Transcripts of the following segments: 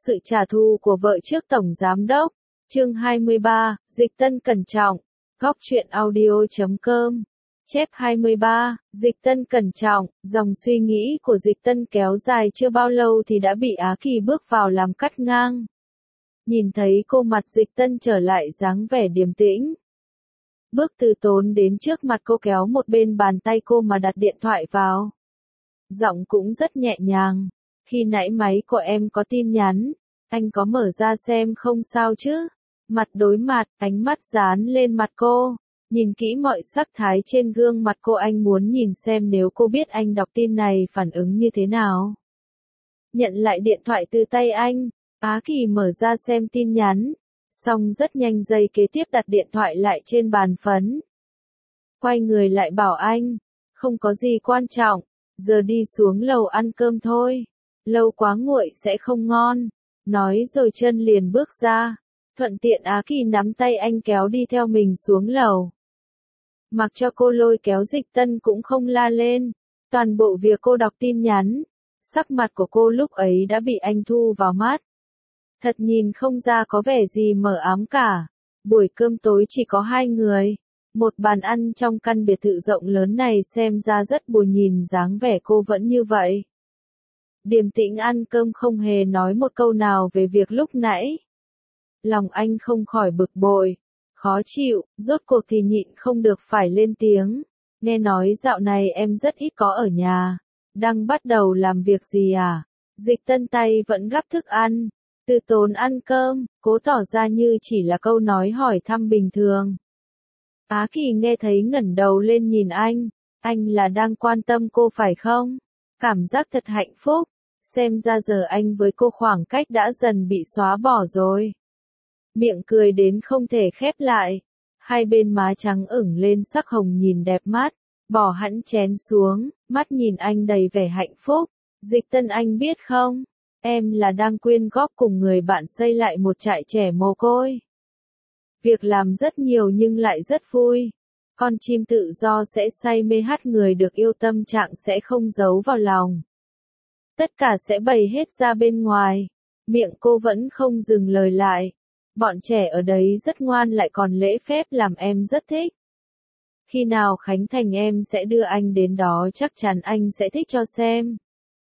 sự trả thù của vợ trước tổng giám đốc. Chương 23, Dịch Tân cẩn trọng. Góc truyện audio.com. Chép 23, Dịch Tân cẩn trọng. Dòng suy nghĩ của Dịch Tân kéo dài chưa bao lâu thì đã bị Á Kỳ bước vào làm cắt ngang. Nhìn thấy cô, mặt Dịch Tân trở lại dáng vẻ điềm tĩnh. Bước từ tốn đến trước mặt cô, kéo một bên bàn tay cô mà đặt điện thoại vào. Giọng cũng rất nhẹ nhàng. Khi nãy máy của em có tin nhắn, anh có mở ra xem không sao chứ? Mặt đối mặt, ánh mắt dán lên mặt cô. Nhìn kỹ mọi sắc thái trên gương mặt cô, anh muốn nhìn xem nếu cô biết anh đọc tin này phản ứng như thế nào. Nhận lại điện thoại từ tay anh, Á Kỳ mở ra xem tin nhắn, xong rất nhanh giây kế tiếp đặt điện thoại lại trên bàn phấn. Quay người lại bảo anh, không có gì quan trọng, giờ đi xuống lầu ăn cơm thôi, lâu quá nguội sẽ không ngon. Nói rồi chân liền bước ra, thuận tiện Á Kỳ nắm tay anh kéo đi theo mình xuống lầu. Mặc cho cô lôi kéo, Dịch Tân cũng không la lên, toàn bộ việc cô đọc tin nhắn, sắc mặt của cô lúc ấy đã bị anh thu vào mắt. Thật nhìn không ra có vẻ gì mờ ám cả. Buổi cơm tối chỉ có hai người, một bàn ăn trong căn biệt thự rộng lớn này xem ra rất buồn, nhìn dáng vẻ cô vẫn như vậy. Điềm tĩnh ăn cơm, không hề nói một câu nào về việc lúc nãy. Lòng anh không khỏi bực bội, khó chịu, rốt cuộc thì nhịn không được phải lên tiếng. Nghe nói dạo này em rất ít có ở nhà, đang bắt đầu làm việc gì à? Dịch Tân tay vẫn gắp thức ăn, từ tốn ăn cơm, cố tỏ ra như chỉ là câu nói hỏi thăm bình thường. Á Kỳ nghe thấy ngẩng đầu lên nhìn anh là đang quan tâm cô phải không? Cảm giác thật hạnh phúc, xem ra giờ anh với cô khoảng cách đã dần bị xóa bỏ rồi. Miệng cười đến không thể khép lại, hai bên má trắng ửng lên sắc hồng nhìn đẹp mắt, bỏ hẳn chén xuống, mắt nhìn anh đầy vẻ hạnh phúc. Dịch Tân, anh biết không, em là đang quyên góp cùng người bạn xây lại một trại trẻ mồ côi. Việc làm rất nhiều nhưng lại rất vui. Con chim tự do sẽ say mê hát, người được yêu tâm trạng sẽ không giấu vào lòng. Tất cả sẽ bày hết ra bên ngoài. Miệng cô vẫn không dừng lời lại. Bọn trẻ ở đấy rất ngoan, lại còn lễ phép, làm em rất thích. Khi nào khánh thành em sẽ đưa anh đến đó, chắc chắn anh sẽ thích cho xem.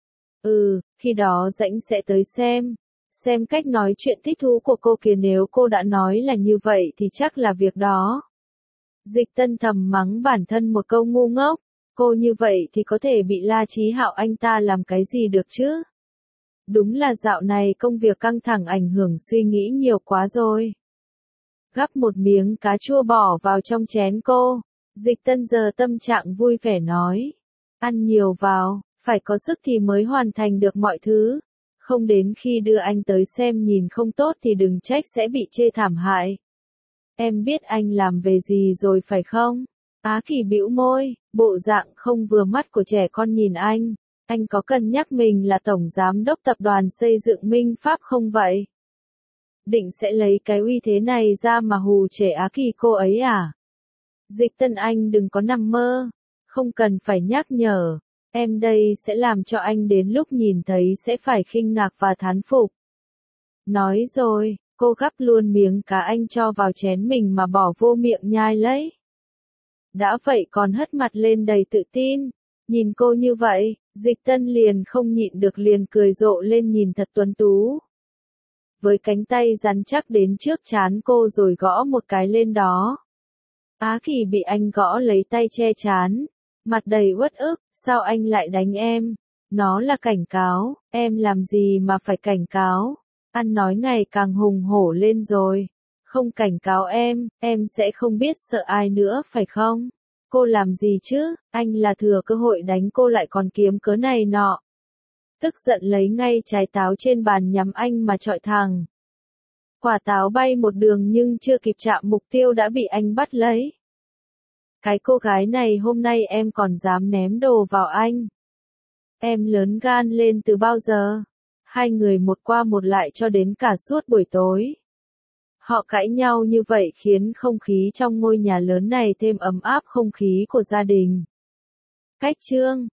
Khi đó rảnh sẽ tới xem. Xem cách nói chuyện thích thú của cô kìa, nếu cô đã nói là như vậy thì chắc là việc đó. Dịch Tân thầm mắng bản thân một câu ngu ngốc, cô như vậy thì có thể bị La Chí Hạo anh ta làm cái gì được chứ? Đúng là dạo này công việc căng thẳng ảnh hưởng suy nghĩ nhiều quá rồi. Gắp một miếng cá chua bỏ vào trong chén cô, Dịch Tân giờ tâm trạng vui vẻ nói. Ăn nhiều vào, phải có sức thì mới hoàn thành được mọi thứ. Không đến khi đưa anh tới xem nhìn không tốt thì đừng trách sẽ bị chê thảm hại. Em biết anh làm về gì rồi phải không? Á Kỳ bĩu môi, bộ dạng không vừa mắt của trẻ con nhìn anh có cân nhắc mình là tổng giám đốc tập đoàn xây dựng Minh Pháp không vậy? Định sẽ lấy cái uy thế này ra mà hù trẻ Á Kỳ cô ấy à? Dịch Tân, anh đừng có nằm mơ, không cần phải nhắc nhở. Em đây sẽ làm cho anh đến lúc nhìn thấy sẽ phải khinh ngạc và thán phục. Nói rồi, cô gắp luôn miếng cá anh cho vào chén mình mà bỏ vô miệng nhai lấy. Đã vậy còn hất mặt lên đầy tự tin. Nhìn cô như vậy, Dịch Tân liền không nhịn được, liền cười rộ lên, nhìn thật tuấn tú. Với cánh tay rắn chắc đến trước trán cô rồi gõ một cái lên đó. Á Kỳ bị anh gõ lấy tay che trán, mặt đầy uất ức, sao anh lại đánh em? Nó là cảnh cáo, em làm gì mà phải cảnh cáo? Anh nói ngày càng hùng hổ lên rồi. Không cảnh cáo em sẽ không biết sợ ai nữa phải không? Cô làm gì chứ? Anh là thừa cơ hội đánh cô lại còn kiếm cớ này nọ. Tức giận lấy ngay trái táo trên bàn nhắm anh mà chọi thẳng. Quả táo bay một đường nhưng chưa kịp chạm mục tiêu đã bị anh bắt lấy. Cái cô gái này hôm nay em còn dám ném đồ vào anh. Em lớn gan lên từ bao giờ? Hai người một qua một lại cho đến cả suốt buổi tối. Họ cãi nhau như vậy khiến không khí trong ngôi nhà lớn này thêm ấm áp không khí của gia đình. Cách chương